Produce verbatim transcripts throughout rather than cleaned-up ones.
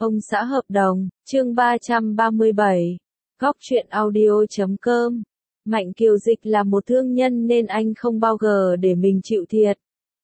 Ông xã hợp đồng, chương ba trăm ba mươi bảy. Góc truyện audio chấm com. Mạnh Kiều Dịch là một thương nhân nên anh không bao giờ để mình chịu thiệt.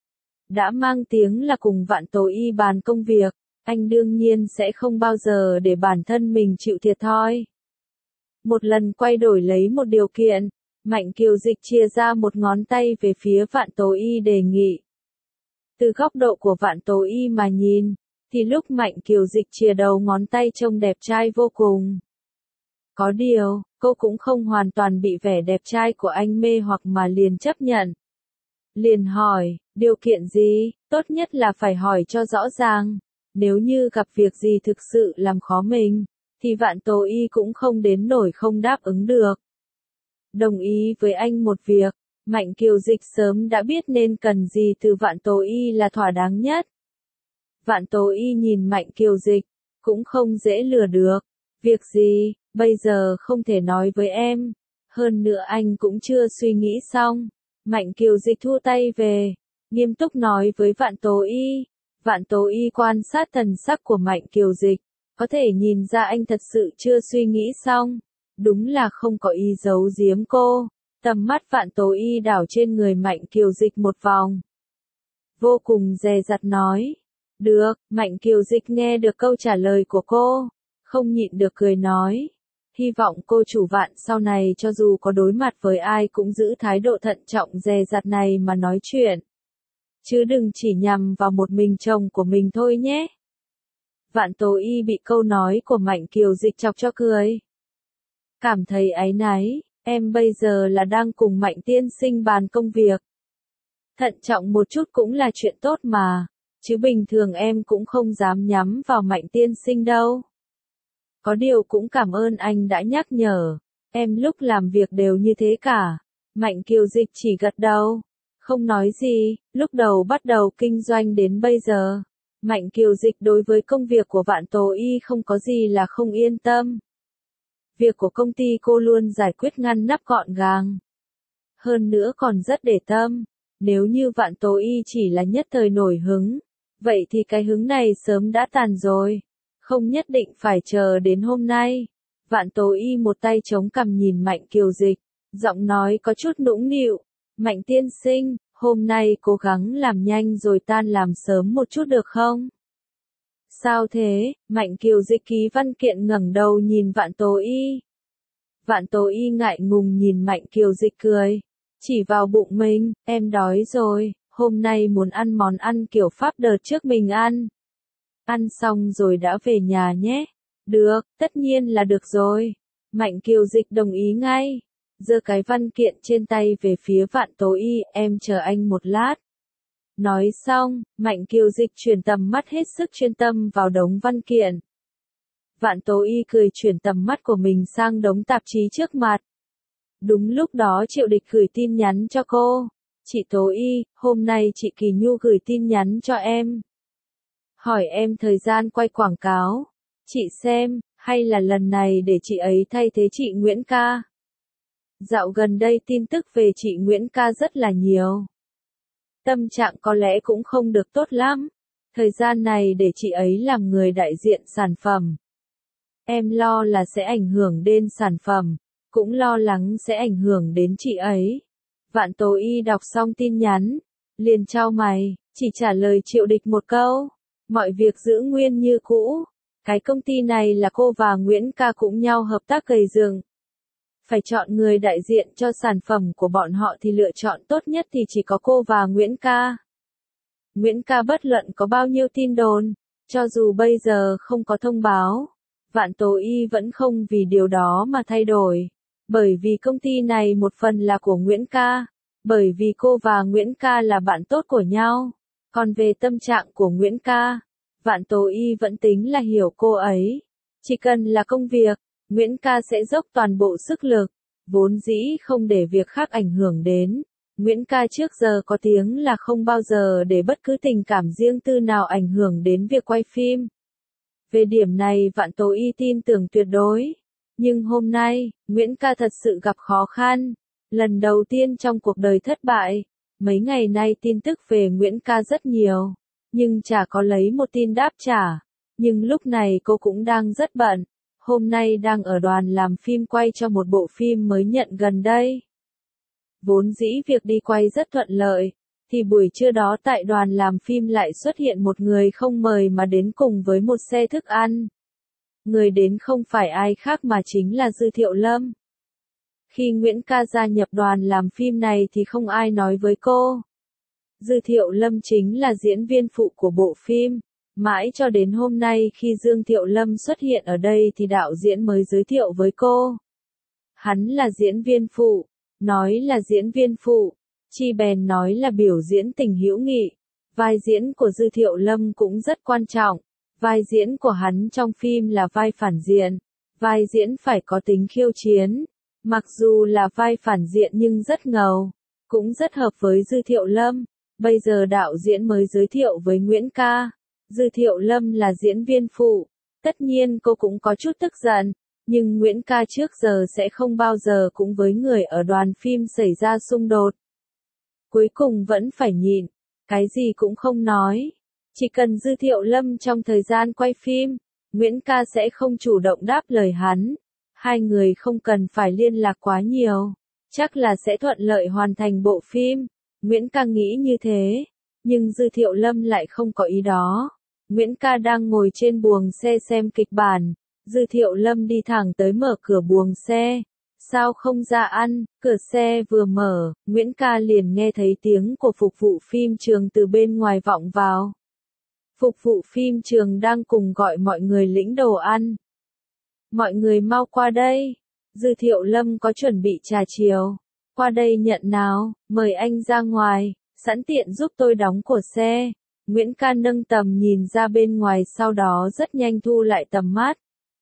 Đã mang tiếng là cùng Vạn Tố Y bàn công việc, anh đương nhiên sẽ không bao giờ để bản thân mình chịu thiệt thòi. Một lần quay đổi lấy một điều kiện, Mạnh Kiều Dịch chia ra một ngón tay về phía Vạn Tố Y đề nghị. Từ góc độ của Vạn Tố Y mà nhìn, thì lúc Mạnh Kiều Dịch chìa đầu ngón tay trông đẹp trai vô cùng. Có điều, cô cũng không hoàn toàn bị vẻ đẹp trai của anh mê hoặc mà liền chấp nhận. Liền hỏi, điều kiện gì, tốt nhất là phải hỏi cho rõ ràng. Nếu như gặp việc gì thực sự làm khó mình, thì Vạn Tố Y cũng không đến nổi không đáp ứng được. Đồng ý với anh một việc, Mạnh Kiều Dịch sớm đã biết nên cần gì từ Vạn Tố Y là thỏa đáng nhất. Vạn Tố Y nhìn Mạnh Kiều Dịch, cũng không dễ lừa được. Việc gì, bây giờ không thể nói với em. Hơn nữa anh cũng chưa suy nghĩ xong. Mạnh Kiều Dịch thu tay về, nghiêm túc nói với Vạn Tố Y. Vạn Tố Y quan sát thần sắc của Mạnh Kiều Dịch, có thể nhìn ra anh thật sự chưa suy nghĩ xong. Đúng là không có ý giấu giếm cô. Tầm mắt Vạn Tố Y đảo trên người Mạnh Kiều Dịch một vòng. Vô cùng dè dặt nói. Được, Mạnh Kiều Dịch nghe được câu trả lời của cô, không nhịn được cười nói. Hy vọng cô chủ Vạn sau này cho dù có đối mặt với ai cũng giữ thái độ thận trọng dè dặt này mà nói chuyện. Chứ đừng chỉ nhằm vào một mình chồng của mình thôi nhé. Vạn Tố Y bị câu nói của Mạnh Kiều Dịch chọc cho cười. Cảm thấy áy náy, em bây giờ là đang cùng Mạnh tiên sinh bàn công việc. Thận trọng một chút cũng là chuyện tốt mà. Chứ bình thường em cũng không dám nhắm vào Mạnh tiên sinh đâu. Có điều cũng cảm ơn anh đã nhắc nhở. Em lúc làm việc đều như thế cả. Mạnh Kiều Dịch chỉ gật đầu. Không nói gì, lúc đầu bắt đầu kinh doanh đến bây giờ. Mạnh Kiều Dịch đối với công việc của Vạn Tố Y không có gì là không yên tâm. Việc của công ty cô luôn giải quyết ngăn nắp gọn gàng. Hơn nữa còn rất để tâm. Nếu như Vạn Tố Y chỉ là nhất thời nổi hứng, vậy thì cái hứng này sớm đã tàn rồi. Không nhất định phải chờ đến hôm nay. Vạn Tố Y một tay chống cằm nhìn Mạnh Kiều Dịch, giọng nói có chút nũng nịu. Mạnh tiên sinh, hôm nay cố gắng làm nhanh rồi tan làm sớm một chút được không? Sao thế? Mạnh Kiều Dịch ký văn kiện ngẩng đầu nhìn Vạn Tố Y. Vạn Tố Y ngại ngùng nhìn Mạnh Kiều Dịch cười. Chỉ vào bụng mình, em đói rồi. Hôm nay muốn ăn món ăn kiểu Pháp đợt trước mình ăn. Ăn xong rồi đã về nhà nhé. Được, tất nhiên là được rồi. Mạnh Kiều Dịch đồng ý ngay. Giơ cái văn kiện trên tay về phía Vạn Tố Y, em chờ anh một lát. Nói xong, Mạnh Kiều Dịch chuyển tầm mắt hết sức chuyên tâm vào đống văn kiện. Vạn Tố Y cười chuyển tầm mắt của mình sang đống tạp chí trước mặt. Đúng lúc đó Triệu Địch gửi tin nhắn cho cô. Chị Tố Y, hôm nay chị Kỳ Nhu gửi tin nhắn cho em. Hỏi em thời gian quay quảng cáo. Chị xem, hay là lần này để chị ấy thay thế chị Nguyễn Ca. Dạo gần đây tin tức về chị Nguyễn Ca rất là nhiều. Tâm trạng có lẽ cũng không được tốt lắm. Thời gian này để chị ấy làm người đại diện sản phẩm. Em lo là sẽ ảnh hưởng đến sản phẩm, cũng lo lắng sẽ ảnh hưởng đến chị ấy. Vạn Tố Y đọc xong tin nhắn, liền chau mày, chỉ trả lời Triệu Địch một câu. Mọi việc giữ nguyên như cũ. Cái công ty này là cô và Nguyễn Ca cũng nhau hợp tác gây dựng. Phải chọn người đại diện cho sản phẩm của bọn họ thì lựa chọn tốt nhất thì chỉ có cô và Nguyễn Ca. Nguyễn Ca bất luận có bao nhiêu tin đồn, cho dù bây giờ không có thông báo, Vạn Tố Y vẫn không vì điều đó mà thay đổi. Bởi vì công ty này một phần là của Nguyễn Ca. Bởi vì cô và Nguyễn Ca là bạn tốt của nhau. Còn về tâm trạng của Nguyễn Ca, Vạn Tố Y vẫn tính là hiểu cô ấy. Chỉ cần là công việc, Nguyễn Ca sẽ dốc toàn bộ sức lực, vốn dĩ không để việc khác ảnh hưởng đến. Nguyễn Ca trước giờ có tiếng là không bao giờ để bất cứ tình cảm riêng tư nào ảnh hưởng đến việc quay phim. Về điểm này Vạn Tố Y tin tưởng tuyệt đối. Nhưng hôm nay, Nguyễn Ca thật sự gặp khó khăn. Lần đầu tiên trong cuộc đời thất bại. Mấy ngày nay tin tức về Nguyễn Ca rất nhiều. Nhưng chả có lấy một tin đáp trả. Nhưng lúc này cô cũng đang rất bận, hôm nay đang ở đoàn làm phim quay cho một bộ phim mới nhận gần đây. Vốn dĩ việc đi quay rất thuận lợi, thì buổi trưa đó tại đoàn làm phim lại xuất hiện một người không mời mà đến cùng với một xe thức ăn. Người đến không phải ai khác mà chính là Dư Thiệu Lâm. Khi Nguyễn Ca gia nhập đoàn làm phim này thì không ai nói với cô. Dư Thiệu Lâm chính là diễn viên phụ của bộ phim. Mãi cho đến hôm nay khi Dương Thiệu Lâm xuất hiện ở đây thì đạo diễn mới giới thiệu với cô. Hắn là diễn viên phụ, nói là diễn viên phụ, chi bèn nói là biểu diễn tình hữu nghị. Vai diễn của Dư Thiệu Lâm cũng rất quan trọng, vai diễn của hắn trong phim là vai phản diện, vai diễn phải có tính khiêu chiến. Mặc dù là vai phản diện nhưng rất ngầu, cũng rất hợp với Dư Thiệu Lâm. Bây giờ đạo diễn mới giới thiệu với Nguyễn Ca. Dư Thiệu Lâm là diễn viên phụ, tất nhiên cô cũng có chút tức giận, nhưng Nguyễn Ca trước giờ sẽ không bao giờ cũng với người ở đoàn phim xảy ra xung đột. Cuối cùng vẫn phải nhịn, cái gì cũng không nói. Chỉ cần Dư Thiệu Lâm trong thời gian quay phim, Nguyễn Ca sẽ không chủ động đáp lời hắn. Hai người không cần phải liên lạc quá nhiều, chắc là sẽ thuận lợi hoàn thành bộ phim. Nguyễn Ca nghĩ như thế, nhưng Dư Thiệu Lâm lại không có ý đó. Nguyễn Ca đang ngồi trên buồng xe xem kịch bản, Dư Thiệu Lâm đi thẳng tới mở cửa buồng xe. Sao không ra ăn? Cửa xe vừa mở, Nguyễn Ca liền nghe thấy tiếng của phục vụ phim trường từ bên ngoài vọng vào. Phục vụ phim trường đang cùng gọi mọi người lĩnh đồ ăn. Mọi người mau qua đây. Dư Thiệu Lâm có chuẩn bị trà chiều. Qua đây nhận nào, mời anh ra ngoài, sẵn tiện giúp tôi đóng của xe. Nguyễn Ca nâng tầm nhìn ra bên ngoài sau đó rất nhanh thu lại tầm mắt.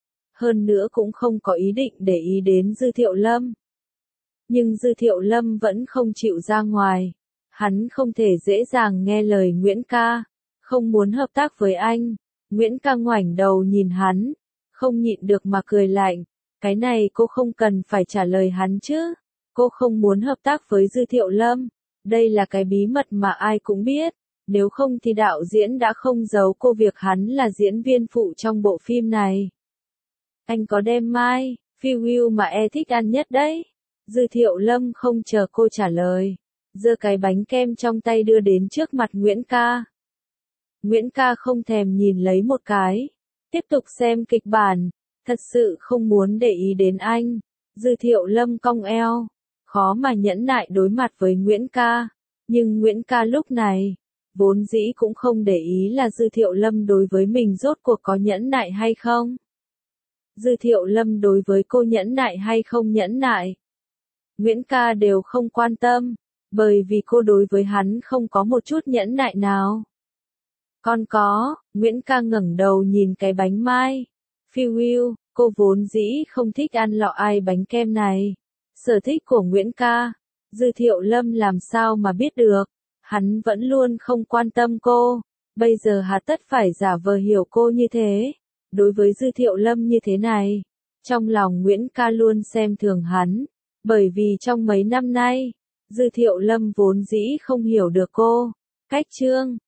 Hơn nữa cũng không có ý định để ý đến Dư Thiệu Lâm. Nhưng Dư Thiệu Lâm vẫn không chịu ra ngoài. Hắn không thể dễ dàng nghe lời Nguyễn Ca, không muốn hợp tác với anh. Nguyễn Ca ngoảnh đầu nhìn hắn, không nhịn được mà cười lạnh. Cái này cô không cần phải trả lời hắn chứ. Cô không muốn hợp tác với Dư Thiệu Lâm. Đây là cái bí mật mà ai cũng biết. Nếu không thì đạo diễn đã không giấu cô việc hắn là diễn viên phụ trong bộ phim này. Anh có đem mai, phiêu mà e thích ăn nhất đấy. Dư Thiệu Lâm không chờ cô trả lời, giơ cái bánh kem trong tay đưa đến trước mặt Nguyễn Ca. Nguyễn Ca không thèm nhìn lấy một cái, tiếp tục xem kịch bản, thật sự không muốn để ý đến anh. Dư Thiệu Lâm cong eo, khó mà nhẫn nại đối mặt với Nguyễn Ca, nhưng Nguyễn Ca lúc này, vốn dĩ cũng không để ý là Dư Thiệu Lâm đối với mình rốt cuộc có nhẫn nại hay không. Dư Thiệu Lâm đối với cô nhẫn nại hay không nhẫn nại. Nguyễn Ca đều không quan tâm, bởi vì cô đối với hắn không có một chút nhẫn nại nào. Còn có, Nguyễn Ca ngẩng đầu nhìn cái bánh mai. Phiêu, cô vốn dĩ không thích ăn lọ ai bánh kem này. Sở thích của Nguyễn Ca, Dư Thiệu Lâm làm sao mà biết được. Hắn vẫn luôn không quan tâm cô, bây giờ hà tất phải giả vờ hiểu cô như thế. Đối với Dư Thiệu Lâm như thế này, trong lòng Nguyễn Ca luôn xem thường hắn, bởi vì trong mấy năm nay, Dư Thiệu Lâm vốn dĩ không hiểu được cô. Cách chương